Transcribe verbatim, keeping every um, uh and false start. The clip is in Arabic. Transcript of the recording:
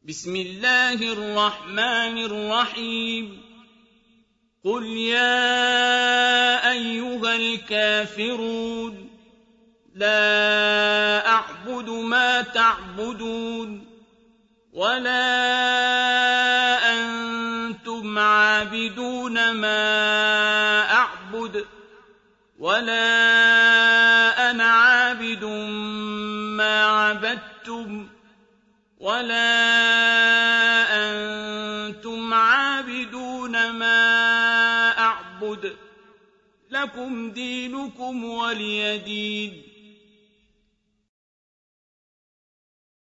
بسم الله الرحمن الرحيم قل يا أيها الكافرون لا أعبد ما تعبدون ولا أنتم عابدون ما أعبد ولا أنا عابد ما عبدتم ولا أنتم عابدون ما أعبد لكم دينكم ولي دين